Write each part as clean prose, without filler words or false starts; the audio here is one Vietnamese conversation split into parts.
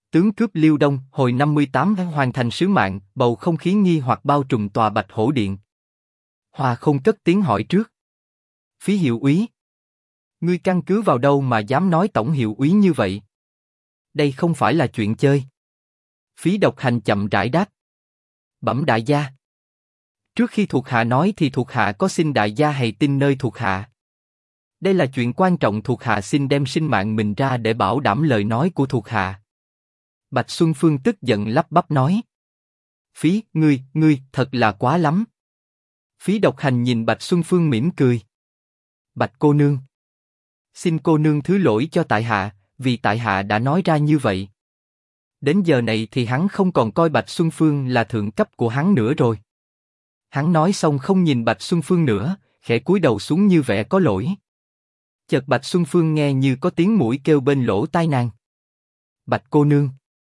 Tướng cướp Liêu Đông, hồi 58 hoàn thành sứ mạng, bầu không khí nghi hoặc bao trùm tòa Bạch Hổ Điện. Hòa Không cất tiếng hỏi trước. Phí hiệu úy, ngươi căn cứ vào đâu mà dám nói tổng hiệu úy như vậy? Đây không phải là chuyện chơi. Phí Độc Hành chậm rãi đáp. Bẩm đại gia. Trước khi thuộc hạ nói thì thuộc hạ có xin đại gia hãy tin nơi thuộc hạ. Đây là chuyện quan trọng, thuộc hạ xin đem sinh mạng mình ra để bảo đảm lời nói của thuộc hạ. Bạch Xuân Phương tức giận lắp bắp nói. Phí, ngươi, thật là quá lắm. Phí Độc Hành nhìn Bạch Xuân Phương mỉm cười. Bạch cô nương. Xin cô nương thứ lỗi cho tại hạ, vì tại hạ đã nói ra như vậy. Đến giờ này thì hắn không còn coi Bạch Xuân Phương là thượng cấp của hắn nữa rồi. Hắn nói xong không nhìn Bạch Xuân Phương nữa, khẽ cúi đầu xuống như vẻ có lỗi. Chợt Bạch Xuân Phương nghe như có tiếng mũi kêu bên lỗ tai nàng. Bạch cô nương.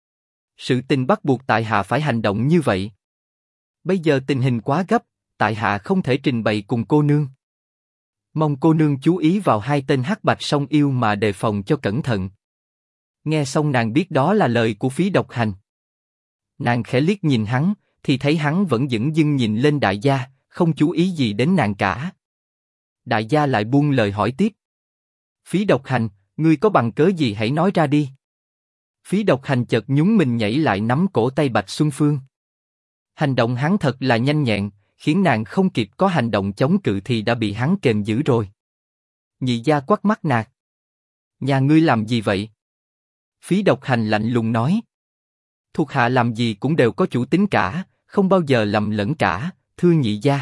Sự tình bắt buộc tại hạ phải hành động như vậy. Bây giờ tình hình quá gấp, tại hạ không thể trình bày cùng cô nương. Mong cô nương chú ý vào hai tên hắc bạch song yêu mà đề phòng cho cẩn thận. Nghe xong nàng biết đó là lời của Phí Độc Hành. Nàng khẽ liếc nhìn hắn, thì thấy hắn vẫn dửng dưng nhìn lên đại gia, không chú ý gì đến nàng cả. Đại gia lại buông lời hỏi tiếp. Phí Độc Hành, ngươi có bằng cớ gì hãy nói ra đi. Phí Độc Hành chợt nhún mình nhảy lại nắm cổ tay Bạch Xuân Phương. Hành động hắn thật là nhanh nhẹn, khiến nàng không kịp có hành động chống cự thì đã bị hắn kềm giữ rồi. Nhị gia quắt mắt nạt. Nhà ngươi làm gì vậy? Phí Độc Hành lạnh lùng nói. Thuộc hạ làm gì cũng đều có chủ tính cả, không bao giờ lầm lẫn cả, thưa nhị gia.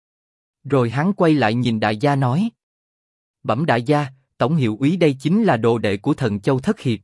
Rồi hắn quay lại nhìn đại gia nói. Bẩm đại gia, tổng hiệu úy đây chính là đồ đệ của Thần Châu Thất Hiệp.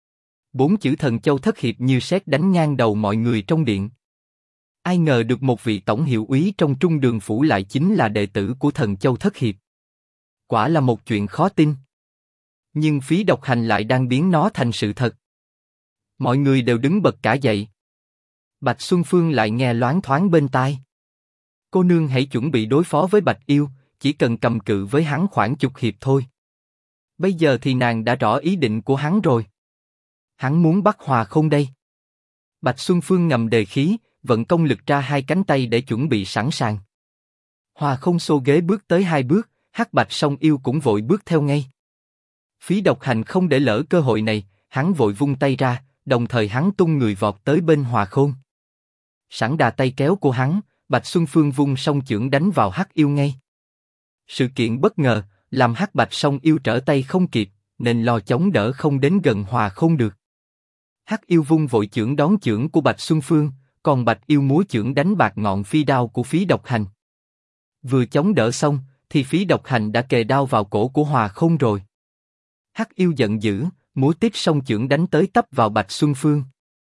4 chữ Thần Châu Thất Hiệp như sét đánh ngang đầu mọi người trong điện. Ai ngờ được một vị tổng hiệu úy trong Trung Đường phủ lại chính là đệ tử của Thần Châu Thất Hiệp. Quả là một chuyện khó tin. Nhưng Phí Độc Hành lại đang biến nó thành sự thật. Mọi người đều đứng bật cả dậy. Bạch Xuân Phương lại nghe loáng thoáng bên tai. Cô nương hãy chuẩn bị đối phó với Bạch Yêu, chỉ cần cầm cự với hắn khoảng chục hiệp thôi. Bây giờ thì nàng đã rõ ý định của hắn rồi. Hắn muốn bắt Hòa Không đây. Bạch Xuân Phương ngầm đề khí, vận công lực ra hai cánh tay để chuẩn bị sẵn sàng. Hòa Không xô ghế bước tới 2 bước, hắc bạch song yêu cũng vội bước theo ngay. Phí Độc Hành không để lỡ cơ hội này, hắn vội vung tay ra, đồng thời hắn tung người vọt tới bên Hòa Khôn. Sẵn đà tay kéo của hắn, Bạch Xuân Phương vung song chưởng đánh vào hắc yêu ngay. Sự kiện bất ngờ làm hắc bạch song yêu trở tay không kịp, nên lo chống đỡ không đến gần Hòa Khôn được. Hắc yêu vung vội chưởng đón chưởng của Bạch Xuân Phương, còn Bạch yêu múa chưởng đánh bạc ngọn phi đao của Phí Độc Hành. Vừa chống đỡ xong, thì Phí Độc Hành đã kề đao vào cổ của Hòa Khôn rồi. Hắc yêu giận dữ, múa tít song chưởng đánh tới tấp vào Bạch Xuân Phương.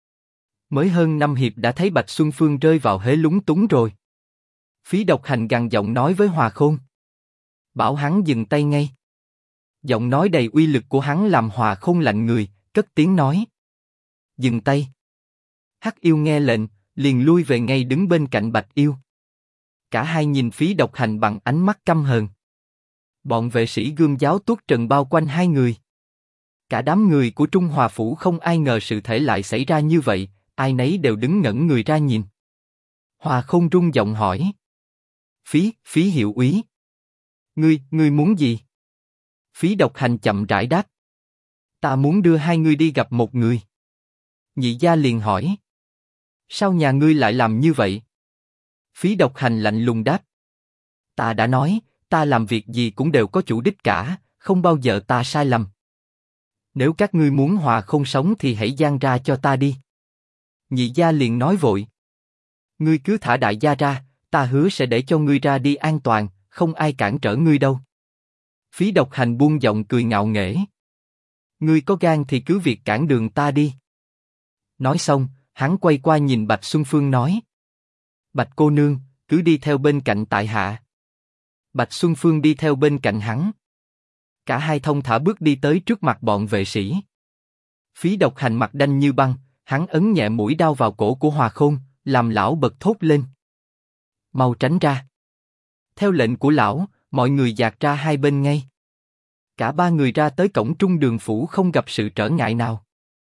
Mới hơn 5 hiệp đã thấy Bạch Xuân Phương rơi vào hế lúng túng rồi. Phí Độc Hành gằn giọng nói với Hòa Khôn. Bảo hắn dừng tay ngay. Giọng nói đầy uy lực của hắn làm Hòa Khôn lạnh người, cất tiếng nói. Dừng tay. Hắc yêu nghe lệnh, liền lui về ngay đứng bên cạnh Bạch yêu. Cả hai nhìn Phí Độc Hành bằng ánh mắt căm hờn. Bọn vệ sĩ Gươm Giáo tuốt trần bao quanh hai người. Cả đám người của Trung Hòa phủ không ai ngờ sự thể lại xảy ra như vậy, ai nấy đều đứng ngẩn người ra nhìn. Hòa Khôn rung giọng hỏi. Phí hiệu úy. Ngươi muốn gì? Phí Độc Hành chậm rãi đáp. Ta muốn đưa hai ngươi đi gặp một người. Nhị gia liền hỏi. Sao nhà ngươi lại làm như vậy? Phí Độc Hành lạnh lùng đáp. Ta đã nói, ta làm việc gì cũng đều có chủ đích cả, không bao giờ ta sai lầm. Nếu các ngươi muốn Hòa Không sống thì hãy giang ra cho ta đi. Nhị gia liền nói vội. Ngươi cứ thả đại gia ra, ta hứa sẽ để cho ngươi ra đi an toàn, không ai cản trở ngươi đâu. Phí Độc Hành buông giọng cười ngạo nghễ. Ngươi có gan thì cứ việc cản đường ta đi. Nói xong, hắn quay qua nhìn Bạch Xuân Phương nói. Bạch cô nương, cứ đi theo bên cạnh tại hạ. Bạch Xuân Phương đi theo bên cạnh hắn. Cả hai thông thả bước đi tới trước mặt bọn vệ sĩ. Phí Độc Hành mặt đanh như băng, hắn ấn nhẹ mũi đao vào cổ của Hòa Khôn, làm lão bật thốt lên. Mau tránh ra. Theo lệnh của lão, mọi người dạt ra hai bên ngay. Cả ba người ra tới cổng Trung Đường phủ không gặp sự trở ngại nào.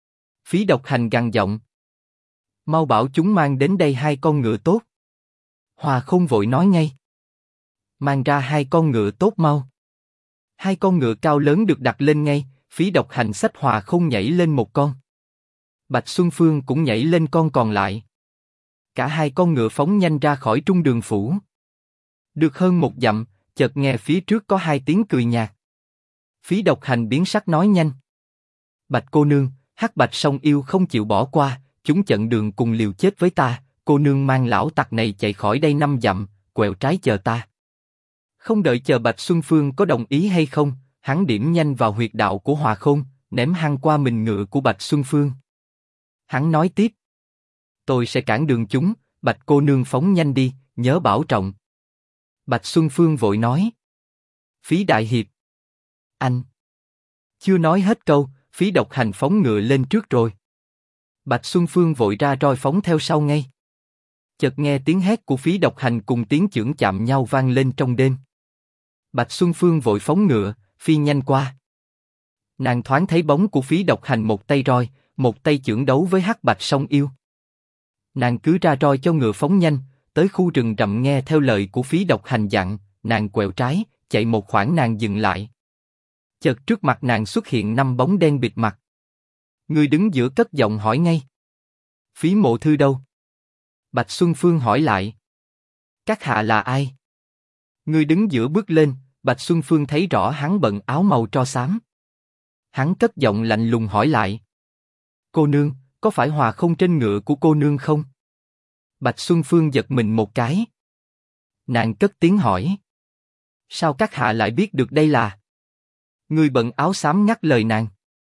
Phí Độc Hành gằn giọng. Mau bảo chúng mang đến đây 2 con ngựa tốt. Hòa Khôn vội nói ngay. Mang ra 2 con ngựa tốt mau. 2 con ngựa cao lớn được đặt lên ngay, Phí Độc Hành xách Hòa Khôn nhảy lên một con. Bạch Xuân Phương cũng nhảy lên con còn lại. Cả 2 con ngựa phóng nhanh ra khỏi trung đường phủ. Được hơn 1 dặm, chợt nghe phía trước có 2 tiếng cười nhạt. Phí Độc Hành biến sắc nói nhanh. Bạch cô nương, Hắc Bạch Song Yêu không chịu bỏ qua, chúng chặn đường cùng liều chết với ta, cô nương mang lão tặc này chạy khỏi đây 5 dặm, quẹo trái chờ ta. Không đợi chờ Bạch Xuân Phương có đồng ý hay không, hắn điểm nhanh vào huyệt đạo của Hòa Khôn, ném hăng qua mình ngựa của Bạch Xuân Phương. Hắn nói tiếp. Tôi sẽ cản đường chúng, Bạch cô nương phóng nhanh đi, nhớ bảo trọng. Bạch Xuân Phương vội nói. Phí đại hiệp. Anh. Chưa nói hết câu, Phí Độc Hành phóng ngựa lên trước rồi. Bạch Xuân Phương vội ra roi phóng theo sau ngay. Chợt nghe tiếng hét của Phí Độc Hành cùng tiếng chưởng chạm nhau vang lên trong đêm. Bạch Xuân Phương vội phóng ngựa, phi nhanh qua. Nàng thoáng thấy bóng của Phí Độc Hành một tay roi, một tay chưởng đấu với Hắc Bạch Song Yêu. Nàng cứ ra roi cho ngựa phóng nhanh, tới khu rừng rậm nghe theo lời của Phí Độc Hành dặn, nàng quẹo trái, chạy một khoảng nàng dừng lại. Chợt trước mặt nàng xuất hiện 5 bóng đen bịt mặt. Người đứng giữa cất giọng hỏi ngay. Phí Mộ Thư đâu? Bạch Xuân Phương hỏi lại. Các hạ là ai? Người đứng giữa bước lên, Bạch Xuân Phương thấy rõ hắn bận áo màu tro xám. Hắn cất giọng lạnh lùng hỏi lại. Cô nương, có phải Hòa Khôn trên ngựa của cô nương không? Bạch Xuân Phương giật mình một cái. Nàng cất tiếng hỏi. Sao các hạ lại biết được đây là? Người bận áo xám ngắt lời nàng.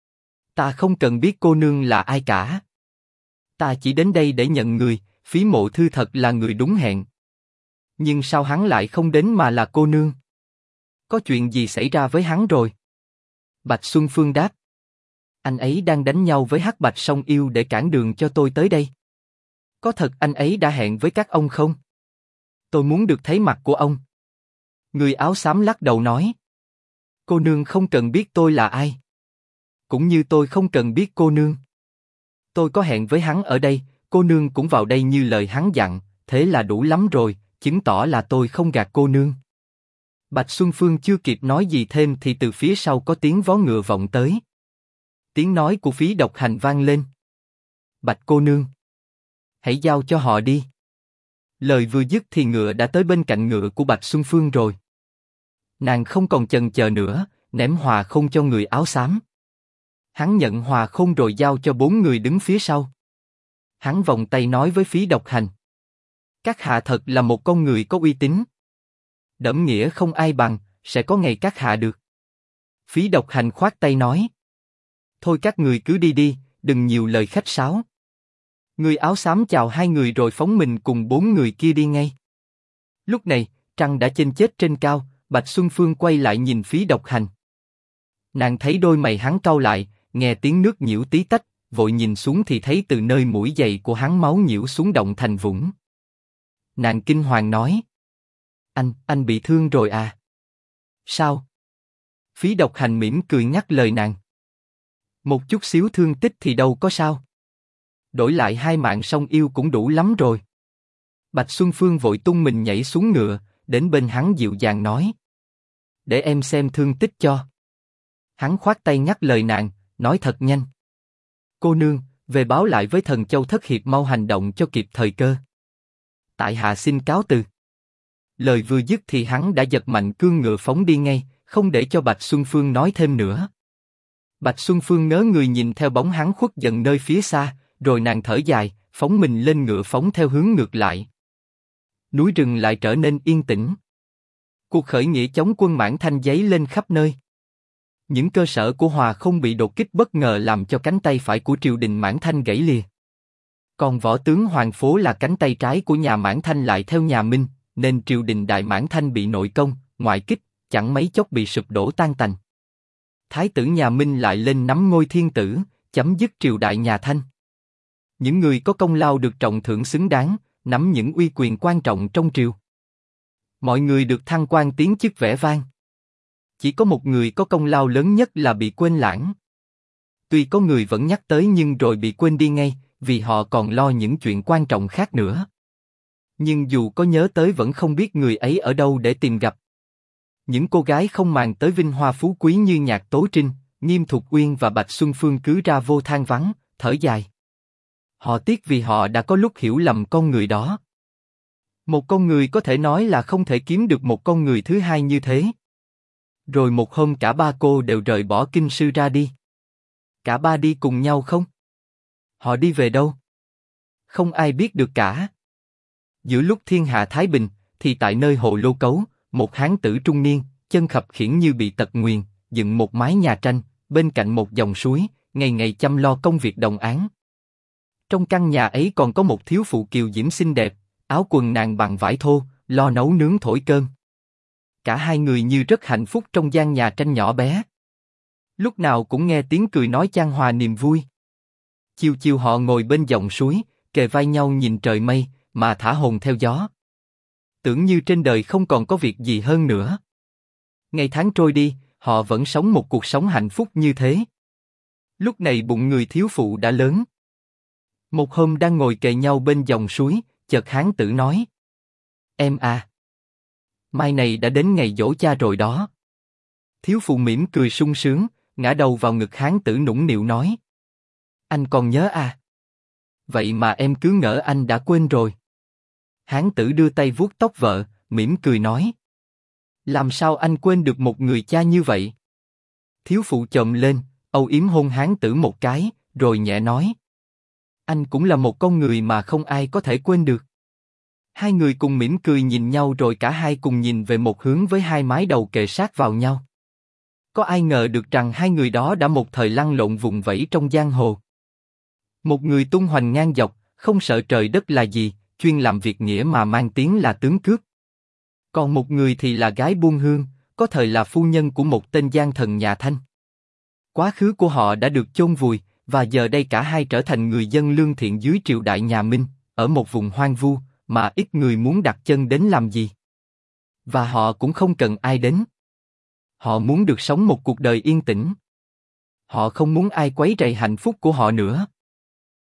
Ta không cần biết cô nương là ai cả. Ta chỉ đến đây để nhận người, Phí Mộ Thư thật là người đúng hẹn. Nhưng sao hắn lại không đến mà là cô nương? Có chuyện gì xảy ra với hắn rồi? Bạch Xuân Phương đáp. Anh ấy đang đánh nhau với Hắc Bạch Song Yêu để cản đường cho tôi tới đây. Có thật anh ấy đã hẹn với các ông không? Tôi muốn được thấy mặt của ông. Người áo xám lắc đầu nói. Cô nương không cần biết tôi là ai. Cũng như tôi không cần biết cô nương. Tôi có hẹn với hắn ở đây, cô nương cũng vào đây như lời hắn dặn, thế là đủ lắm rồi, chứng tỏ là tôi không gạt cô nương. Bạch Xuân Phương chưa kịp nói gì thêm thì từ phía sau có tiếng vó ngựa vọng tới. Tiếng nói của Phí Độc Hành vang lên. Bạch cô nương, hãy giao cho họ đi. Lời vừa dứt thì ngựa đã tới bên cạnh ngựa của Bạch Xuân Phương rồi. Nàng không còn chần chờ nữa, ném Hòa Khôn cho người áo xám. Hắn nhận Hòa Khôn rồi giao cho 4 người đứng phía sau. Hắn vòng tay nói với Phí Độc Hành. Các hạ thật là một con người có uy tín. Đẫm nghĩa không ai bằng, sẽ có ngày các hạ được. Phí Độc Hành khoát tay nói. Thôi các người cứ đi đi, đừng nhiều lời khách sáo. Người áo xám chào 2 người rồi phóng mình cùng 4 người kia đi ngay. Lúc này, trăng đã chênh chết trên cao, Bạch Xuân Phương quay lại nhìn Phí Độc Hành. Nàng thấy đôi mày hắn cau lại, nghe tiếng nước nhiễu tí tách, vội nhìn xuống thì thấy từ nơi mũi giày của hắn máu nhiễu xuống động thành vũng. Nàng kinh hoàng nói. Anh bị thương rồi à? Sao? Phí Độc Hành mỉm cười nhắc lời nàng. Một chút xíu thương tích thì đâu có sao. Đổi lại 2 mạng Song Yêu cũng đủ lắm rồi. Bạch Xuân Phương vội tung mình nhảy xuống ngựa, đến bên hắn dịu dàng nói. Để em xem thương tích cho. Hắn khoát tay nhắc lời nàng, nói thật nhanh. Cô nương, về báo lại với Thần Châu Thất Hiệp mau hành động cho kịp thời cơ. Tại hạ xin cáo từ. Lời vừa dứt thì hắn đã giật mạnh cương ngựa phóng đi ngay, không để cho Bạch Xuân Phương nói thêm nữa. Bạch Xuân Phương ngớ người nhìn theo bóng hắn khuất dần nơi phía xa, rồi nàng thở dài, phóng mình lên ngựa phóng theo hướng ngược lại. Núi rừng lại trở nên yên tĩnh. Cuộc khởi nghĩa chống quân Mãn Thanh dấy lên khắp nơi. Những cơ sở của Hòa Khôn bị đột kích bất ngờ làm cho cánh tay phải của triều đình Mãn Thanh gãy lìa. Còn võ tướng Hoàng Phố là cánh tay trái của nhà Mãn Thanh lại theo nhà Minh, nên triều đình Đại Mãn Thanh bị nội công, ngoại kích, chẳng mấy chốc bị sụp đổ tan tành. Thái tử nhà Minh lại lên nắm ngôi thiên tử, chấm dứt triều đại nhà Thanh. Những người có công lao được trọng thưởng xứng đáng, nắm những uy quyền quan trọng trong triều. Mọi người được thăng quan tiến chức vẻ vang. Chỉ có một người có công lao lớn nhất là bị quên lãng. Tuy có người vẫn nhắc tới nhưng rồi bị quên đi ngay, vì họ còn lo những chuyện quan trọng khác nữa. Nhưng dù có nhớ tới vẫn không biết người ấy ở đâu để tìm gặp. Những cô gái không màng tới vinh hoa phú quý như Nhạc Tố Trinh, Nghiêm Thục Uyên và Bạch Xuân Phương cứ ra vô than vắng, thở dài. Họ tiếc vì họ đã có lúc hiểu lầm con người đó. Một con người có thể nói là không thể kiếm được một con người thứ hai như thế. Rồi một hôm cả ba cô đều rời bỏ kinh sư ra đi. Cả ba đi cùng nhau không? Họ đi về đâu? Không ai biết được cả. Giữa lúc thiên hạ thái bình, thì tại nơi Hồ Lô Cấu, một hán tử trung niên, chân khập khiễng như bị tật nguyền, dựng một mái nhà tranh, bên cạnh một dòng suối, ngày ngày chăm lo công việc đồng áng. Trong căn nhà ấy còn có một thiếu phụ kiều diễm xinh đẹp, áo quần nàng bằng vải thô, lo nấu nướng thổi cơm. Cả hai người như rất hạnh phúc trong gian nhà tranh nhỏ bé. Lúc nào cũng nghe tiếng cười nói chan hòa niềm vui. Chiều chiều họ ngồi bên dòng suối, kề vai nhau nhìn trời mây, mà thả hồn theo gió. Tưởng như trên đời không còn có việc gì hơn nữa. Ngày tháng trôi đi, họ vẫn sống một cuộc sống hạnh phúc như thế. Lúc này bụng người thiếu phụ đã lớn. Một hôm đang ngồi kề nhau bên dòng suối, chợt hán tử nói: Em à, mai này đã đến ngày giỗ cha rồi đó. Thiếu phụ mỉm cười sung sướng, ngã đầu vào ngực hán tử nũng nịu nói: Anh còn nhớ à? Vậy mà em cứ ngỡ anh đã quên rồi. Hán tử đưa tay vuốt tóc vợ, mỉm cười nói: Làm sao anh quên được một người cha như vậy? Thiếu phụ chồm lên, âu yếm hôn hán tử một cái, rồi nhẹ nói: Anh cũng là một con người mà không ai có thể quên được. Hai người cùng mỉm cười nhìn nhau rồi cả hai cùng nhìn về một hướng với hai mái đầu kề sát vào nhau. Có ai ngờ được rằng hai người đó đã một thời lăn lộn vùng vẫy trong giang hồ. Một người tung hoành ngang dọc, không sợ trời đất là gì, chuyên làm việc nghĩa mà mang tiếng là tướng cướp. Còn một người thì là gái buôn hương, có thời là phu nhân của một tên gian thần nhà Thanh. Quá khứ của họ đã được chôn vùi, và giờ đây cả hai trở thành người dân lương thiện dưới triều đại nhà Minh, ở một vùng hoang vu, mà ít người muốn đặt chân đến làm gì. Và họ cũng không cần ai đến. Họ muốn được sống một cuộc đời yên tĩnh. Họ không muốn ai quấy rầy hạnh phúc của họ nữa.